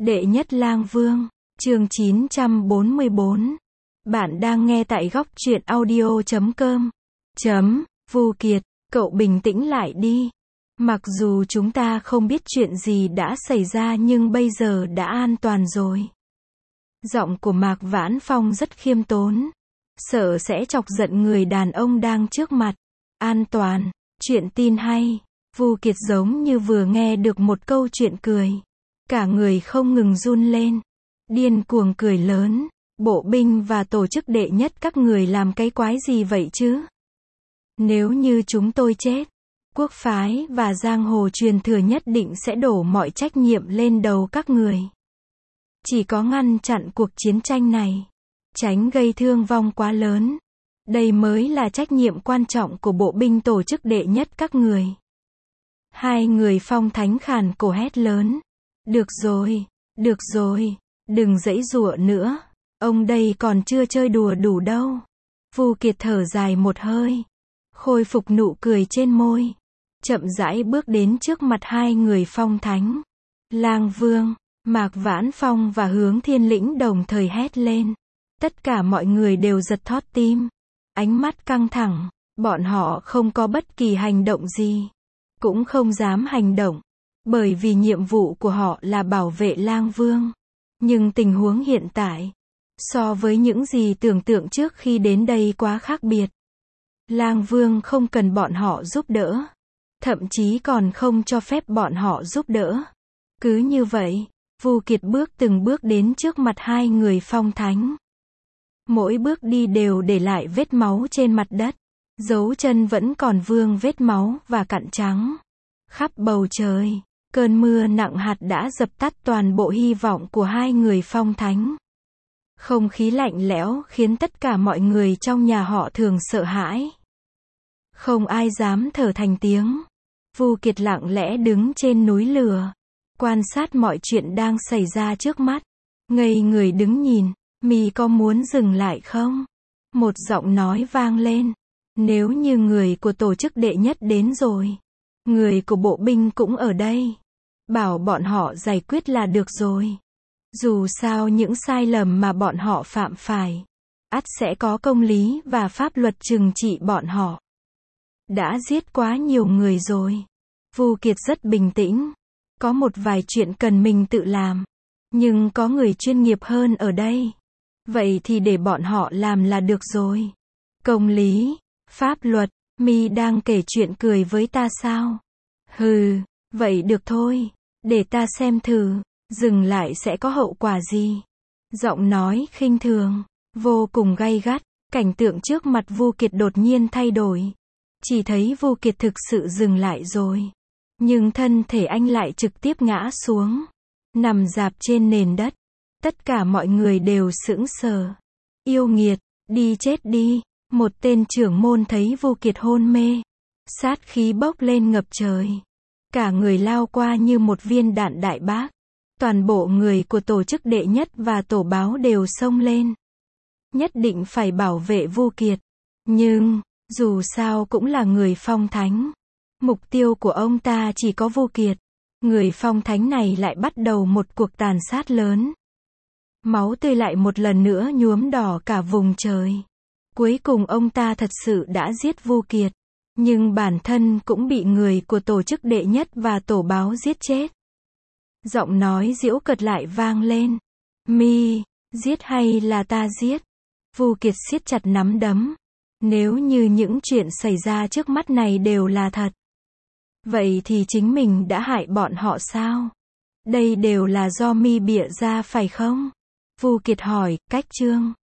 Đệ nhất lang vương, chương 944. Bạn đang nghe tại góc truyện audio.com. Vu Kiệt, cậu bình tĩnh lại đi. Mặc dù chúng ta không biết chuyện gì đã xảy ra nhưng bây giờ đã an toàn rồi. Giọng của Mạc Vãn Phong rất khiêm tốn. Sợ sẽ chọc giận người đàn ông đang trước mặt. An toàn, chuyện tin hay. Vu Kiệt giống như vừa nghe được một câu chuyện cười. Cả người không ngừng run lên. Điên cuồng cười lớn. Bộ binh và tổ chức đệ nhất các người làm cái quái gì vậy chứ? Nếu như chúng tôi chết, quốc phái và giang hồ truyền thừa nhất định sẽ đổ mọi trách nhiệm lên đầu các người. Chỉ có ngăn chặn cuộc chiến tranh này, tránh gây thương vong quá lớn. Đây mới là trách nhiệm quan trọng của bộ binh tổ chức đệ nhất các người. Hai người phong thánh khàn cổ hét lớn. Được rồi, đừng giãy giụa nữa. Ông đây còn chưa chơi đùa đủ đâu. Vu Kiệt thở dài một hơi, khôi phục nụ cười trên môi, chậm rãi bước đến trước mặt hai người phong thánh. Lang Vương, Mạc Vãn Phong và Hướng Thiên Lĩnh đồng thời hét lên. Tất cả mọi người đều giật thót tim, ánh mắt căng thẳng, bọn họ không có bất kỳ hành động gì, cũng không dám hành động, bởi vì nhiệm vụ của họ là bảo vệ Lang Vương. Nhưng tình huống hiện tại, so với những gì tưởng tượng trước khi đến đây quá khác biệt. Lang Vương không cần bọn họ giúp đỡ, thậm chí còn không cho phép bọn họ giúp đỡ. Cứ như vậy, Vu Kiệt từng bước đến trước mặt hai người phong thánh. Mỗi bước đi đều để lại vết máu trên mặt đất, dấu chân vẫn còn vương vết máu và cặn trắng. Khắp bầu trời, cơn mưa nặng hạt đã dập tắt toàn bộ hy vọng của hai người phong thánh. Không khí lạnh lẽo khiến tất cả mọi người trong nhà họ Thường sợ hãi. Không ai dám thở thành tiếng. Vu Kiệt lặng lẽ đứng trên núi lửa, quan sát mọi chuyện đang xảy ra trước mắt. Ngây người đứng nhìn, "Mi có muốn dừng lại không?" Một giọng nói vang lên. Nếu như người của tổ chức đệ nhất đến rồi, người của bộ binh cũng ở đây, bảo bọn họ giải quyết là được rồi. Dù sao những sai lầm mà bọn họ phạm phải, ắt sẽ có công lý và pháp luật trừng trị bọn họ. Đã giết quá nhiều người rồi. Vu Kiệt rất bình tĩnh. Có một vài chuyện cần mình tự làm, nhưng có người chuyên nghiệp hơn ở đây. Vậy thì để bọn họ làm là được rồi. Công lý, pháp luật, Mi đang kể chuyện cười với ta sao? Hừ, vậy được thôi, để ta xem thử. Dừng lại sẽ có hậu quả gì? Giọng nói khinh thường, vô cùng gay gắt. Cảnh tượng trước mặt Vu Kiệt đột nhiên thay đổi. Chỉ thấy Vu Kiệt thực sự dừng lại rồi, nhưng thân thể anh lại trực tiếp ngã xuống, nằm rạp trên nền đất. Tất cả mọi người đều sững sờ. Yêu nghiệt, đi chết đi. Một tên trưởng môn thấy Vu Kiệt hôn mê, sát khí bốc lên ngập trời. Cả người lao qua như một viên đạn đại bác. Toàn bộ người của tổ chức đệ nhất và tổ báo đều xông lên. Nhất định phải bảo vệ Vu Kiệt. Nhưng, dù sao cũng là người phong thánh. Mục tiêu của ông ta chỉ có Vu Kiệt. Người phong thánh này lại bắt đầu một cuộc tàn sát lớn. Máu tươi lại một lần nữa nhuốm đỏ cả vùng trời. Cuối cùng ông ta thật sự đã giết Vu Kiệt. Nhưng bản thân cũng bị người của tổ chức đệ nhất và tổ báo giết chết. Giọng nói giễu cợt lại vang lên. Mi, giết hay là ta giết? Vu Kiệt siết chặt nắm đấm. Nếu như những chuyện xảy ra trước mắt này đều là thật, vậy thì chính mình đã hại bọn họ sao? Đây đều là do Mi bịa ra phải không? Vu Kiệt hỏi, cách chương.